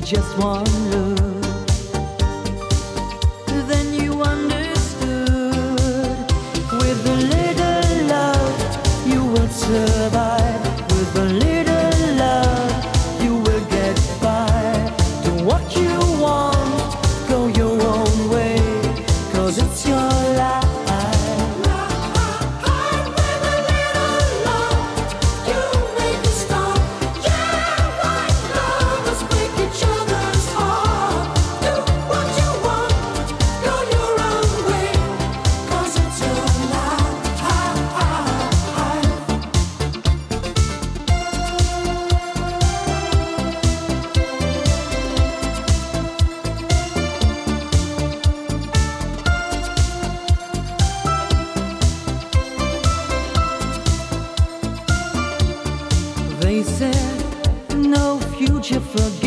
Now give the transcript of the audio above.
just one look, then you understood. With a little love, you will survive. With a little love, you will get by. Do what you want, go your own way, 'cause it's your life. They said no future for